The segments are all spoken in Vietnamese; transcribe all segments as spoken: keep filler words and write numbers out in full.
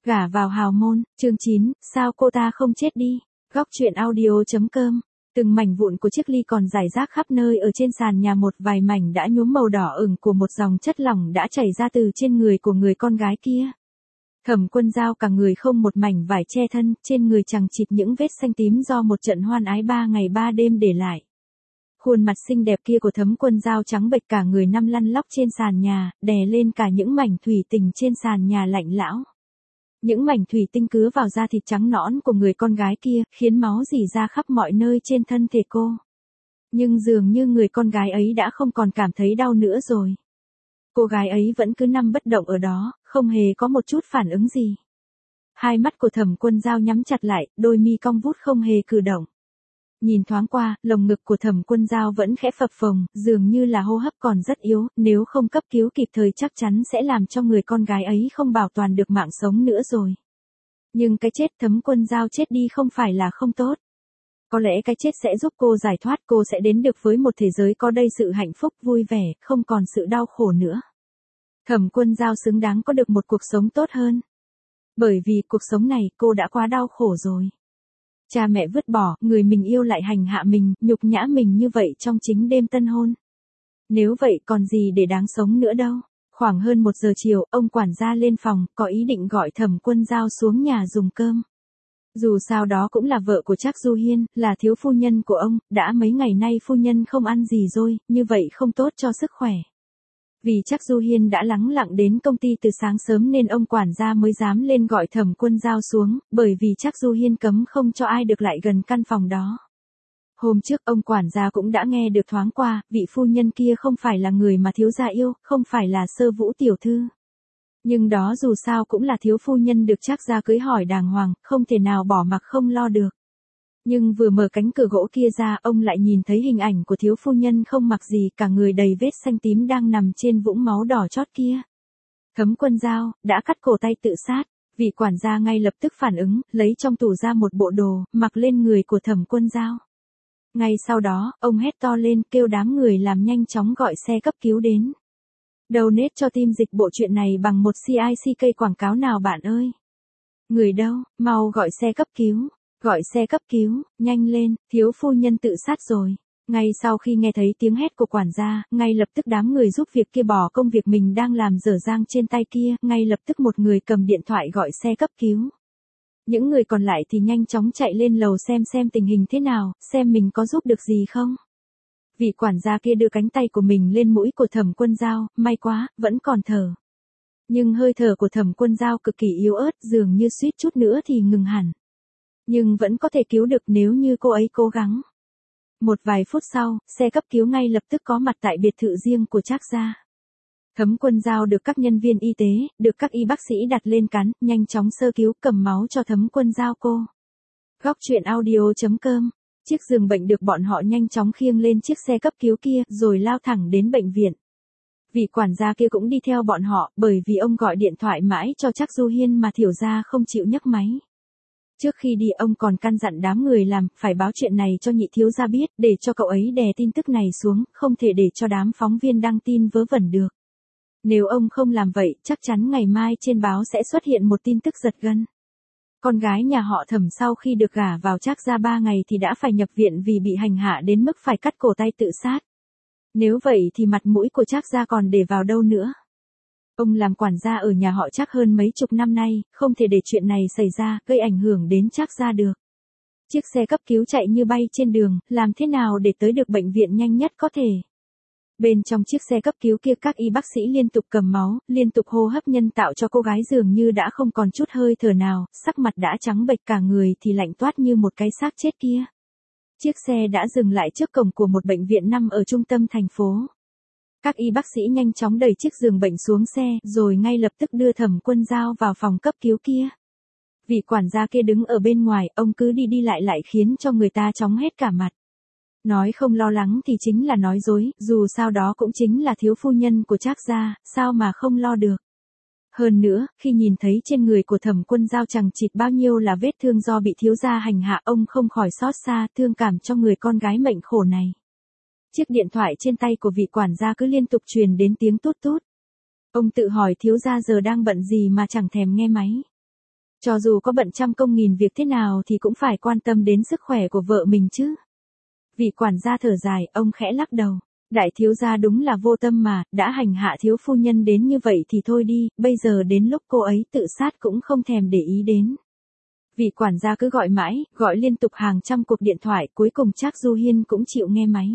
Gả vào hào môn, chương chín, sao cô ta không chết đi? Góc truyện audio.com. Từng mảnh vụn của chiếc ly còn rải rác khắp nơi ở trên sàn nhà, một vài mảnh đã nhuốm màu đỏ ửng của một dòng chất lỏng đã chảy ra từ trên người của người con gái kia. Thẩm Quân Dao cả người không một mảnh vải che thân, trên người chằng chịt những vết xanh tím do một trận hoan ái ba ngày ba đêm để lại. Khuôn mặt xinh đẹp kia của Thẩm Quân Dao trắng bệch, cả người nằm lăn lóc trên sàn nhà, đè lên cả những mảnh thủy tinh trên sàn nhà lạnh lẽo. Những mảnh thủy tinh cứa vào da thịt trắng nõn của người con gái kia, khiến máu rỉ ra khắp mọi nơi trên thân thể cô. Nhưng dường như người con gái ấy đã không còn cảm thấy đau nữa rồi. Cô gái ấy vẫn cứ nằm bất động ở đó, không hề có một chút phản ứng gì. Hai mắt của Thẩm Quân Dao nhắm chặt lại, đôi mi cong vút không hề cử động. Nhìn thoáng qua, lồng ngực của Thẩm Quân Dao vẫn khẽ phập phồng, dường như là hô hấp còn rất yếu, nếu không cấp cứu kịp thời chắc chắn sẽ làm cho người con gái ấy không bảo toàn được mạng sống nữa rồi. Nhưng cái chết Thẩm Quân Dao chết đi không phải là không tốt. Có lẽ cái chết sẽ giúp cô giải thoát, cô sẽ đến được với một thế giới có đầy sự hạnh phúc vui vẻ, không còn sự đau khổ nữa. Thẩm Quân Dao xứng đáng có được một cuộc sống tốt hơn. Bởi vì cuộc sống này cô đã quá đau khổ rồi. Cha mẹ vứt bỏ, người mình yêu lại hành hạ mình, nhục nhã mình như vậy trong chính đêm tân hôn. Nếu vậy còn gì để đáng sống nữa đâu. Khoảng hơn một giờ chiều, ông quản gia lên phòng, có ý định gọi Thẩm Quân Dao xuống nhà dùng cơm. Dù sao đó cũng là vợ của Trác Du Hiên, là thiếu phu nhân của ông, đã mấy ngày nay phu nhân không ăn gì rồi, như vậy không tốt cho sức khỏe. Vì Trác Du Hiên đã lắng lặng đến công ty từ sáng sớm nên ông quản gia mới dám lên gọi Thẩm Quân Dao xuống, bởi vì Trác Du Hiên cấm không cho ai được lại gần căn phòng đó. Hôm trước ông quản gia cũng đã nghe được thoáng qua, vị phu nhân kia không phải là người mà thiếu gia yêu, không phải là Sơ Vũ tiểu thư. Nhưng đó dù sao cũng là thiếu phu nhân được Trác gia cưới hỏi đàng hoàng, không thể nào bỏ mặc không lo được. Nhưng vừa mở cánh cửa gỗ kia ra, ông lại nhìn thấy hình ảnh của thiếu phu nhân không mặc gì, cả người đầy vết xanh tím đang nằm trên vũng máu đỏ chót kia. Thẩm Quân Dao đã cắt cổ tay tự sát. Vị quản gia ngay lập tức phản ứng, lấy trong tủ ra một bộ đồ, mặc lên người của Thẩm Quân Dao. Ngay sau đó, ông hét to lên, kêu đám người làm nhanh chóng gọi xe cấp cứu đến. Donate cho team dịch bộ truyện này bằng một xê i xê ca quảng cáo nào bạn ơi. Người đâu, mau gọi xe cấp cứu. Gọi xe cấp cứu, nhanh lên, thiếu phu nhân tự sát rồi. Ngay sau khi nghe thấy tiếng hét của quản gia, ngay lập tức đám người giúp việc kia bỏ công việc mình đang làm dở dang trên tay kia, ngay lập tức một người cầm điện thoại gọi xe cấp cứu. Những người còn lại thì nhanh chóng chạy lên lầu xem xem tình hình thế nào, xem mình có giúp được gì không. Vị quản gia kia đưa cánh tay của mình lên mũi của Thẩm Quân Dao, may quá, vẫn còn thở. Nhưng hơi thở của Thẩm Quân Dao cực kỳ yếu ớt, dường như suýt chút nữa thì ngừng hẳn. Nhưng vẫn có thể cứu được nếu như cô ấy cố gắng. Một vài phút sau, xe cấp cứu ngay lập tức có mặt tại biệt thự riêng của Trác gia. Thẩm Quân Dao được các nhân viên y tế, được các y bác sĩ đặt lên cán, nhanh chóng sơ cứu, cầm máu cho Thẩm Quân Dao cô. Góc truyện audio.com. Chiếc giường bệnh được bọn họ nhanh chóng khiêng lên chiếc xe cấp cứu kia, rồi lao thẳng đến bệnh viện. Vị quản gia kia cũng đi theo bọn họ, bởi vì ông gọi điện thoại mãi cho Trác Du Hiên mà thiểu gia không chịu nhấc máy. Trước khi đi ông còn căn dặn đám người làm, phải báo chuyện này cho nhị thiếu gia biết, để cho cậu ấy đè tin tức này xuống, không thể để cho đám phóng viên đăng tin vớ vẩn được. Nếu ông không làm vậy, chắc chắn ngày mai trên báo sẽ xuất hiện một tin tức giật gân. Con gái nhà họ Thẩm sau khi được gả vào Trác gia ba ngày thì đã phải nhập viện vì bị hành hạ đến mức phải cắt cổ tay tự sát. Nếu vậy thì mặt mũi của Trác gia còn để vào đâu nữa. Ông làm quản gia ở nhà họ Trác hơn mấy chục năm nay, không thể để chuyện này xảy ra, gây ảnh hưởng đến Trác gia được. Chiếc xe cấp cứu chạy như bay trên đường, làm thế nào để tới được bệnh viện nhanh nhất có thể. Bên trong chiếc xe cấp cứu kia các y bác sĩ liên tục cầm máu, liên tục hô hấp nhân tạo cho cô gái dường như đã không còn chút hơi thở nào, sắc mặt đã trắng bệch, cả người thì lạnh toát như một cái xác chết kia. Chiếc xe đã dừng lại trước cổng của một bệnh viện nằm ở trung tâm thành phố. Các y bác sĩ nhanh chóng đẩy chiếc giường bệnh xuống xe, rồi ngay lập tức đưa Thẩm Quân Dao vào phòng cấp cứu kia. Vị quản gia kia đứng ở bên ngoài, ông cứ đi đi lại lại khiến cho người ta chóng hết cả mặt. Nói không lo lắng thì chính là nói dối, dù sao đó cũng chính là thiếu phu nhân của Trác gia, sao mà không lo được. Hơn nữa, khi nhìn thấy trên người của Thẩm Quân Dao chằng chịt bao nhiêu là vết thương do bị thiếu gia hành hạ, ông không khỏi xót xa, thương cảm cho người con gái mệnh khổ này. Chiếc điện thoại trên tay của vị quản gia cứ liên tục truyền đến tiếng tút tút. Ông tự hỏi thiếu gia giờ đang bận gì mà chẳng thèm nghe máy. Cho dù có bận trăm công nghìn việc thế nào thì cũng phải quan tâm đến sức khỏe của vợ mình chứ. Vị quản gia thở dài, ông khẽ lắc đầu. Đại thiếu gia đúng là vô tâm mà, đã hành hạ thiếu phu nhân đến như vậy thì thôi đi, bây giờ đến lúc cô ấy tự sát cũng không thèm để ý đến. Vị quản gia cứ gọi mãi, gọi liên tục hàng trăm cuộc điện thoại, cuối cùng Trác Du Hiên cũng chịu nghe máy.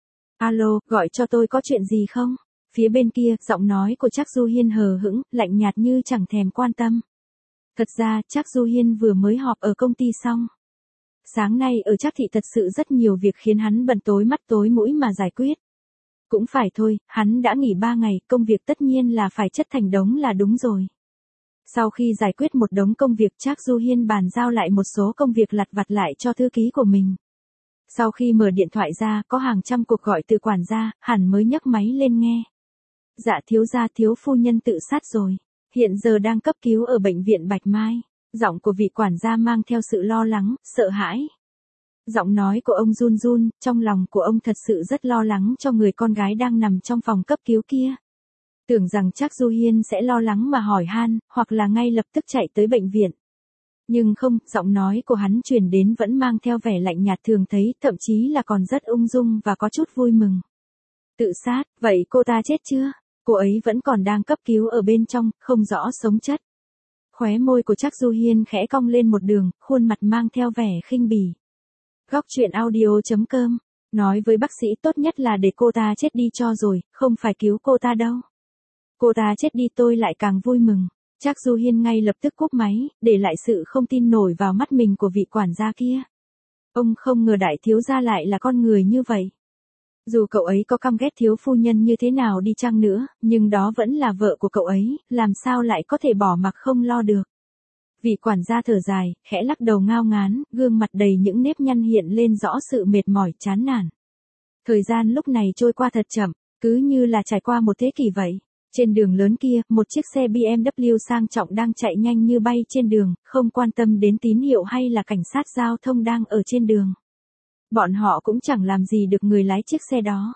Alo, gọi cho tôi có chuyện gì không? Phía bên kia, giọng nói của Trác Du Hiên hờ hững, lạnh nhạt như chẳng thèm quan tâm. Thật ra, Trác Du Hiên vừa mới họp ở công ty xong. Sáng nay ở Trác thị thật sự rất nhiều việc khiến hắn bận tối mắt tối mũi mà giải quyết. Cũng phải thôi, hắn đã nghỉ ba ngày, công việc tất nhiên là phải chất thành đống là đúng rồi. Sau khi giải quyết một đống công việc, Trác Du Hiên bàn giao lại một số công việc lặt vặt lại cho thư ký của mình. Sau khi mở điện thoại ra, có hàng trăm cuộc gọi từ quản gia, hẳn mới nhấc máy lên nghe. Dạ thiếu gia, thiếu phu nhân tự sát rồi. Hiện giờ đang cấp cứu ở bệnh viện Bạch Mai. Giọng của vị quản gia mang theo sự lo lắng, sợ hãi. Giọng nói của ông run run, trong lòng của ông thật sự rất lo lắng cho người con gái đang nằm trong phòng cấp cứu kia. Tưởng rằng Trác Du Hiên sẽ lo lắng mà hỏi han, hoặc là ngay lập tức chạy tới bệnh viện. Nhưng không, giọng nói của hắn truyền đến vẫn mang theo vẻ lạnh nhạt thường thấy, thậm chí là còn rất ung dung và có chút vui mừng. Tự sát, vậy cô ta chết chưa? Cô ấy vẫn còn đang cấp cứu ở bên trong, không rõ sống chất. Khóe môi của Trác Du Hiên khẽ cong lên một đường, khuôn mặt mang theo vẻ khinh bỉ. Góc truyện audio chấm com, nói với bác sĩ tốt nhất là để cô ta chết đi cho rồi, không phải cứu cô ta đâu. Cô ta chết đi tôi lại càng vui mừng. Trác Du Hiên ngay lập tức cúp máy, để lại sự không tin nổi vào mắt mình của vị quản gia kia. Ông không ngờ đại thiếu gia lại là con người như vậy. Dù cậu ấy có căm ghét thiếu phu nhân như thế nào đi chăng nữa, nhưng đó vẫn là vợ của cậu ấy, làm sao lại có thể bỏ mặc không lo được. Vị quản gia thở dài, khẽ lắc đầu ngao ngán, gương mặt đầy những nếp nhăn hiện lên rõ sự mệt mỏi chán nản. Thời gian lúc này trôi qua thật chậm, cứ như là trải qua một thế kỷ vậy. Trên đường lớn kia, một chiếc xe bê em vê sang trọng đang chạy nhanh như bay trên đường, không quan tâm đến tín hiệu hay là cảnh sát giao thông đang ở trên đường. Bọn họ cũng chẳng làm gì được người lái chiếc xe đó.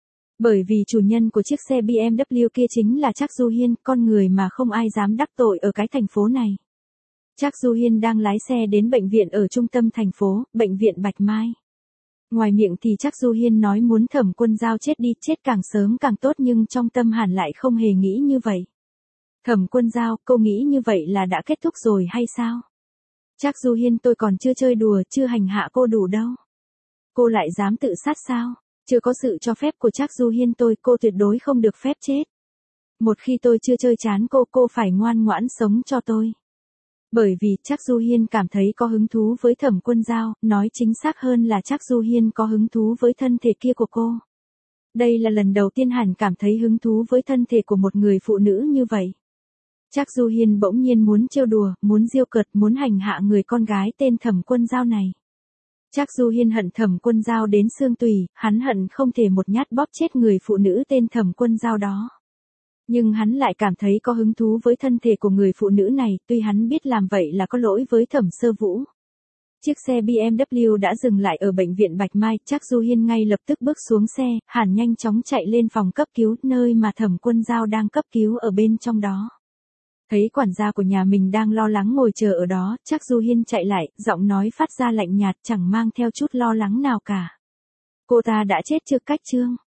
Bởi vì chủ nhân của chiếc xe bê em vê kia chính là Trác Du Hiên, con người mà không ai dám đắc tội ở cái thành phố này. Trác Du Hiên đang lái xe đến bệnh viện ở trung tâm thành phố, bệnh viện Bạch Mai. Ngoài miệng thì Trác Du Hiên nói muốn Thẩm Quân Dao chết đi, chết càng sớm càng tốt, nhưng trong tâm hẳn lại không hề nghĩ như vậy. Thẩm Quân Dao, cô nghĩ như vậy là đã kết thúc rồi hay sao? Trác Du Hiên, tôi còn chưa chơi đùa, chưa hành hạ cô đủ đâu. Cô lại dám tự sát sao? Chưa có sự cho phép của Trác Du Hiên tôi, cô tuyệt đối không được phép chết. Một khi tôi chưa chơi chán cô, cô phải ngoan ngoãn sống cho tôi. Bởi vì Trác Du Hiên cảm thấy có hứng thú với Thẩm Quân Dao, nói chính xác hơn là Trác Du Hiên có hứng thú với thân thể kia của cô. Đây là lần đầu tiên hắn cảm thấy hứng thú với thân thể của một người phụ nữ như vậy. Trác Du Hiên bỗng nhiên muốn trêu đùa, muốn giễu cợt, muốn hành hạ người con gái tên Thẩm Quân Dao này. Trác Du Hiên hận Thẩm Quân Dao đến xương tủy, hắn hận không thể một nhát bóp chết người phụ nữ tên Thẩm Quân Dao đó. Nhưng hắn lại cảm thấy có hứng thú với thân thể của người phụ nữ này, tuy hắn biết làm vậy là có lỗi với Thẩm Sơ Vũ. Chiếc xe bê em vê đã dừng lại ở bệnh viện Bạch Mai, Trác Du Hiên ngay lập tức bước xuống xe, hẳn nhanh chóng chạy lên phòng cấp cứu, nơi mà Thẩm Quân Dao đang cấp cứu ở bên trong đó. Thấy quản gia của nhà mình đang lo lắng ngồi chờ ở đó, Trác Du Hiên chạy lại, giọng nói phát ra lạnh nhạt, chẳng mang theo chút lo lắng nào cả. Cô ta đã chết chưa, Cách Trương?